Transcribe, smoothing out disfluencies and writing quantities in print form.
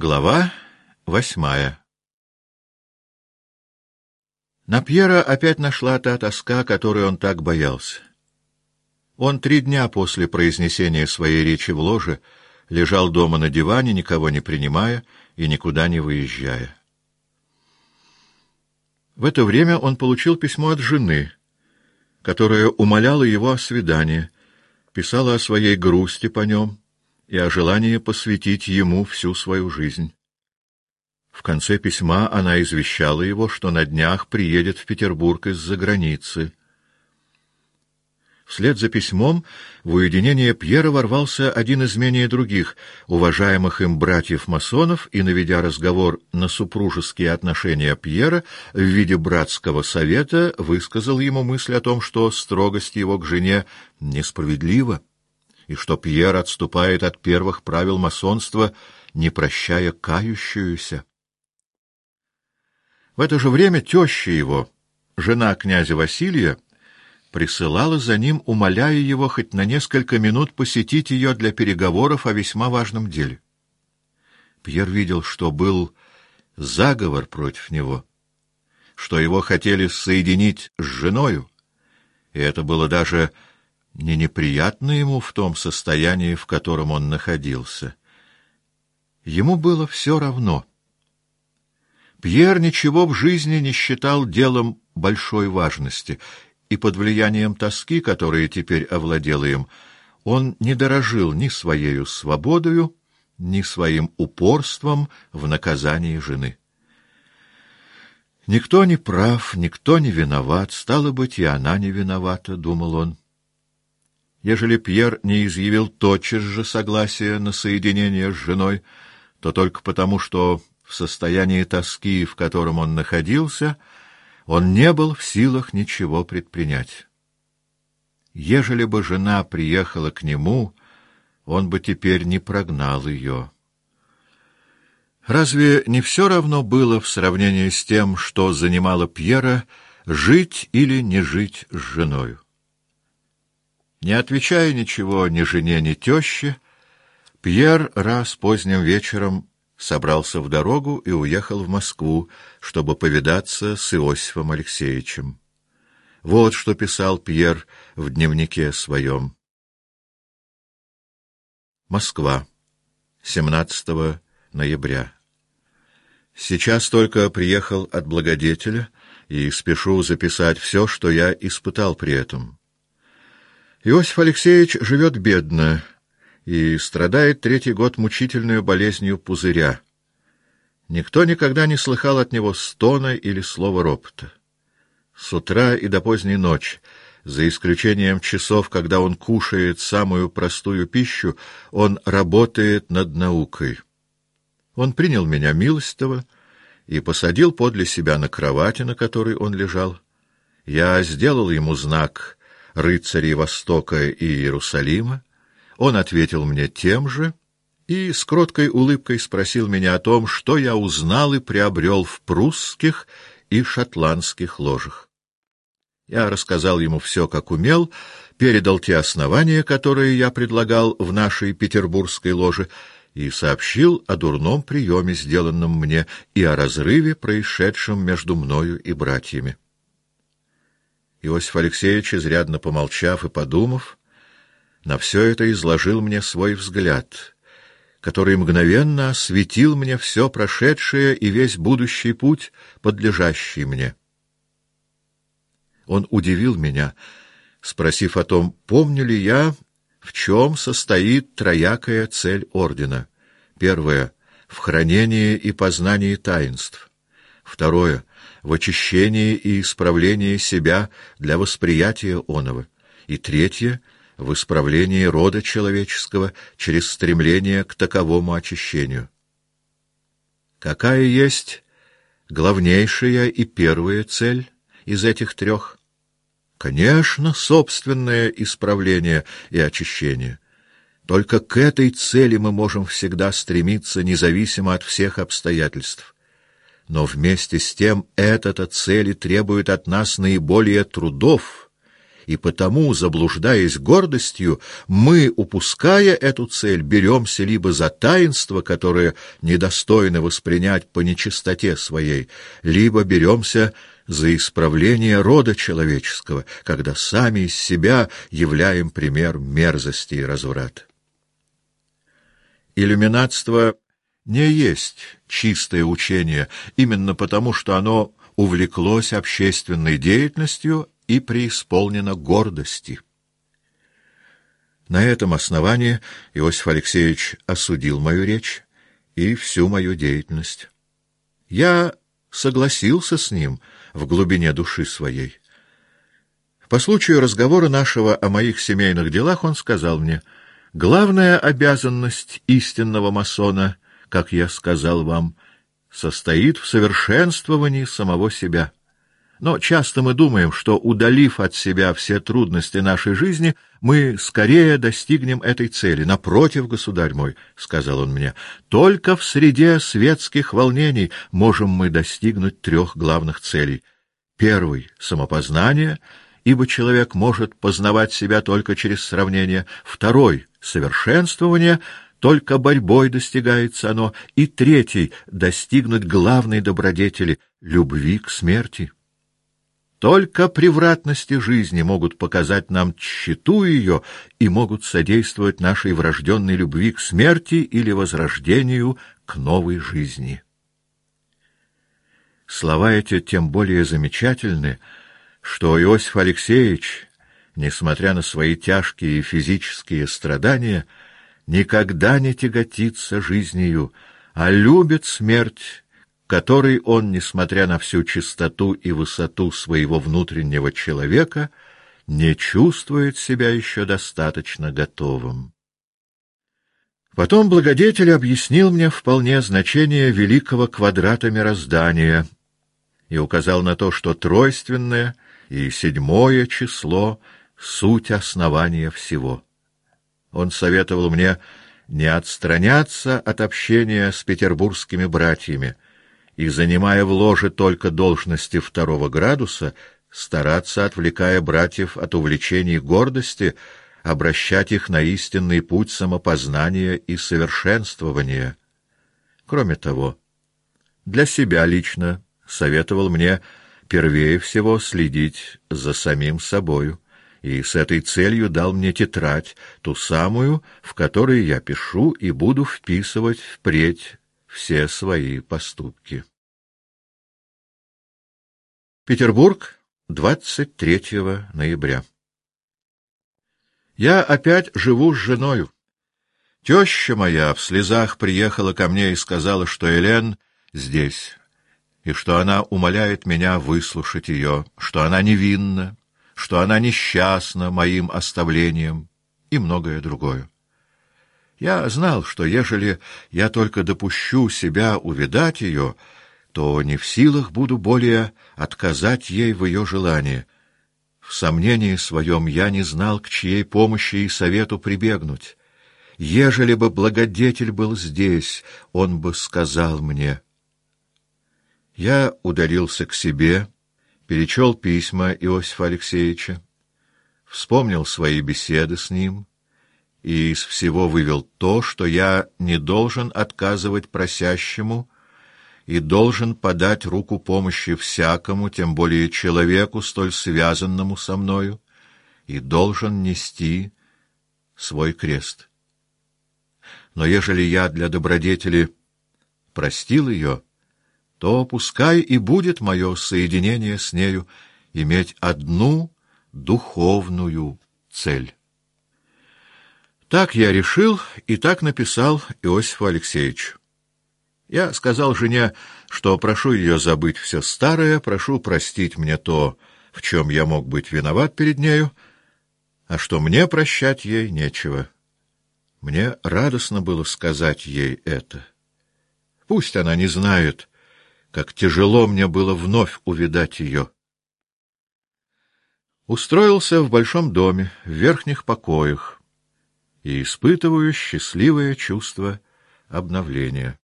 Глава 8. На Пьера опять нашла та тоска, которой он так боялся. Он 3 дня после произнесения своей речи в ложе лежал дома на диване, никого не принимая и никуда не выезжая. В это время он получил письмо от жены, которая умоляла его о свидании, писала о своей грусти по нем и о желании посвятить ему всю свою жизнь. В конце письма она извещала его, что на днях приедет в Петербург из-за границы. Вслед за письмом в уединение Пьера ворвался один из менее других уважаемых им братьев-масонов и, наведя разговор на супружеские отношения Пьера, в виде братского совета высказал ему мысль о том, что строгость его к жене несправедлива, и что Пьер отступает от первых правил масонства, не прощая кающуюся. В это же время теща его, жена князя Василия, присылала за ним, умоляя его хоть на несколько минут посетить ее для переговоров о весьма важном деле. Пьер видел, что был заговор против него, что его хотели соединить с женою, и это было даже не неприятно ему в том состоянии, в котором он находился. Ему было все равно. Пьер ничего в жизни не считал делом большой важности, и под влиянием тоски, которая теперь овладела им, он не дорожил ни своею свободою, ни своим упорством в наказании жены. Никто не прав, никто не виноват, стало быть, и она не виновата, — думал он. Ежели Пьер не изъявил тотчас же согласия на соединение с женой, то только потому, что в состоянии тоски, в котором он находился, он не был в силах ничего предпринять. Ежели бы жена приехала к нему, он бы теперь не прогнал ее. Разве не все равно было в сравнении с тем, что занимало Пьера, жить или не жить с женою? Не отвечая ничего ни жене, ни теще, Пьер раз поздним вечером собрался в дорогу и уехал в Москву, чтобы повидаться с Иосифом Алексеевичем. Вот что писал Пьер в дневнике своем. Москва, 17 ноября. Сейчас только приехал от благодетеля и спешу записать все, что я испытал при этом. Иосиф Алексеевич живет бедно и страдает 3-й год мучительной болезнью пузыря. Никто никогда не слыхал от него стона или слова ропота. С утра и до поздней ночи, за исключением часов, когда он кушает самую простую пищу, он работает над наукой. Он принял меня милостиво и посадил подле себя на кровати, на которой он лежал. Я сделал ему знак рыцарей Востока и Иерусалима. Он ответил мне тем же и с кроткой улыбкой спросил меня о том, что я узнал и приобрел в прусских и шотландских ложах. Я рассказал ему все, как умел, передал те основания, которые я предлагал в нашей петербургской ложе, и сообщил о дурном приеме, сделанном мне, и о разрыве, происшедшем между мною и братьями. Иосиф Алексеевич, изрядно помолчав и подумав, на все это изложил мне свой взгляд, который мгновенно осветил мне все прошедшее и весь будущий путь, подлежащий мне. Он удивил меня, спросив о том, помню ли я, в чем состоит троякая цель ордена. Первое — в хранении и познании таинств. Второе — в очищении и исправлении себя для восприятия оного. И третье — в исправлении рода человеческого через стремление к таковому очищению. Какая есть главнейшая и первая цель из этих 3? Конечно, собственное исправление и очищение. Только к этой цели мы можем всегда стремиться, независимо от всех обстоятельств. Но вместе с тем эта цель требует от нас наиболее трудов и потому, заблуждаясь гордостью, мы, упуская эту цель, беремся либо за таинство, которое недостойно воспринять по нечистоте своей, либо беремся за исправление рода человеческого, когда сами из себя являем пример мерзости и разврата. Иллюминатство не есть чистое учение, именно потому, что оно увлеклось общественной деятельностью и преисполнено гордости. На этом основании Иосиф Алексеевич осудил мою речь и всю мою деятельность. Я согласился с ним в глубине души своей. По случаю разговора нашего о моих семейных делах он сказал мне: «Главная обязанность истинного масона, как я сказал вам, состоит в совершенствовании самого себя. Но часто мы думаем, что, удалив от себя все трудности нашей жизни, мы скорее достигнем этой цели. Напротив, государь мой, — сказал он мне, — только в среде светских волнений можем мы достигнуть 3 главных целей. Первый — самопознание, ибо человек может познавать себя только через сравнение. Второй — совершенствование, только борьбой достигается оно. И третий — достигнуть главной добродетели — любви к смерти. Только превратности жизни могут показать нам тщету ее и могут содействовать нашей врожденной любви к смерти или возрождению к новой жизни». Слова эти тем более замечательны, что Иосиф Алексеевич, несмотря на свои тяжкие физические страдания, никогда не тяготится жизнью, а любит смерть, которой он, несмотря на всю чистоту и высоту своего внутреннего человека, не чувствует себя еще достаточно готовым. Потом благодетель объяснил мне вполне значение великого квадрата мироздания и указал на то, что тройственное и 7 число — суть основания всего. Он советовал мне не отстраняться от общения с петербургскими братьями и, занимая в ложе только должности 2 градуса, стараться, отвлекая братьев от увлечений гордости, обращать их на истинный путь самопознания и совершенствования. Кроме того, для себя лично советовал мне первее всего следить за самим собою, и с этой целью дал мне тетрадь, ту самую, в которой я пишу и буду вписывать впредь все свои поступки. Петербург, 23 ноября. Я опять живу с женою. Теща моя в слезах приехала ко мне и сказала, что Элен здесь, и что она умоляет меня выслушать ее, что она невинна, что она несчастна моим оставлением и многое другое. Я знал, что ежели я только допущу себя увидать ее, то не в силах буду более отказать ей в ее желании. В сомнении своем я не знал, к чьей помощи и совету прибегнуть. Ежели бы благодетель был здесь, он бы сказал мне. Я удалился к себе, перечел письма Иосифа Алексеевича, вспомнил свои беседы с ним и из всего вывел то, что я не должен отказывать просящему и должен подать руку помощи всякому, тем более человеку, столь связанному со мною, и должен нести свой крест. Но ежели я для добродетели простил ее, то пускай и будет мое соединение с нею иметь одну духовную цель. Так я решил и так написал Иосифу Алексеевичу. Я сказал жене, что прошу ее забыть все старое, прошу простить мне то, в чем я мог быть виноват перед нею, а что мне прощать ей нечего. Мне радостно было сказать ей это. Пусть она не знает, как тяжело мне было вновь увидать ее. Устроился в большом доме, в верхних покоях, и испытываю счастливое чувство обновления.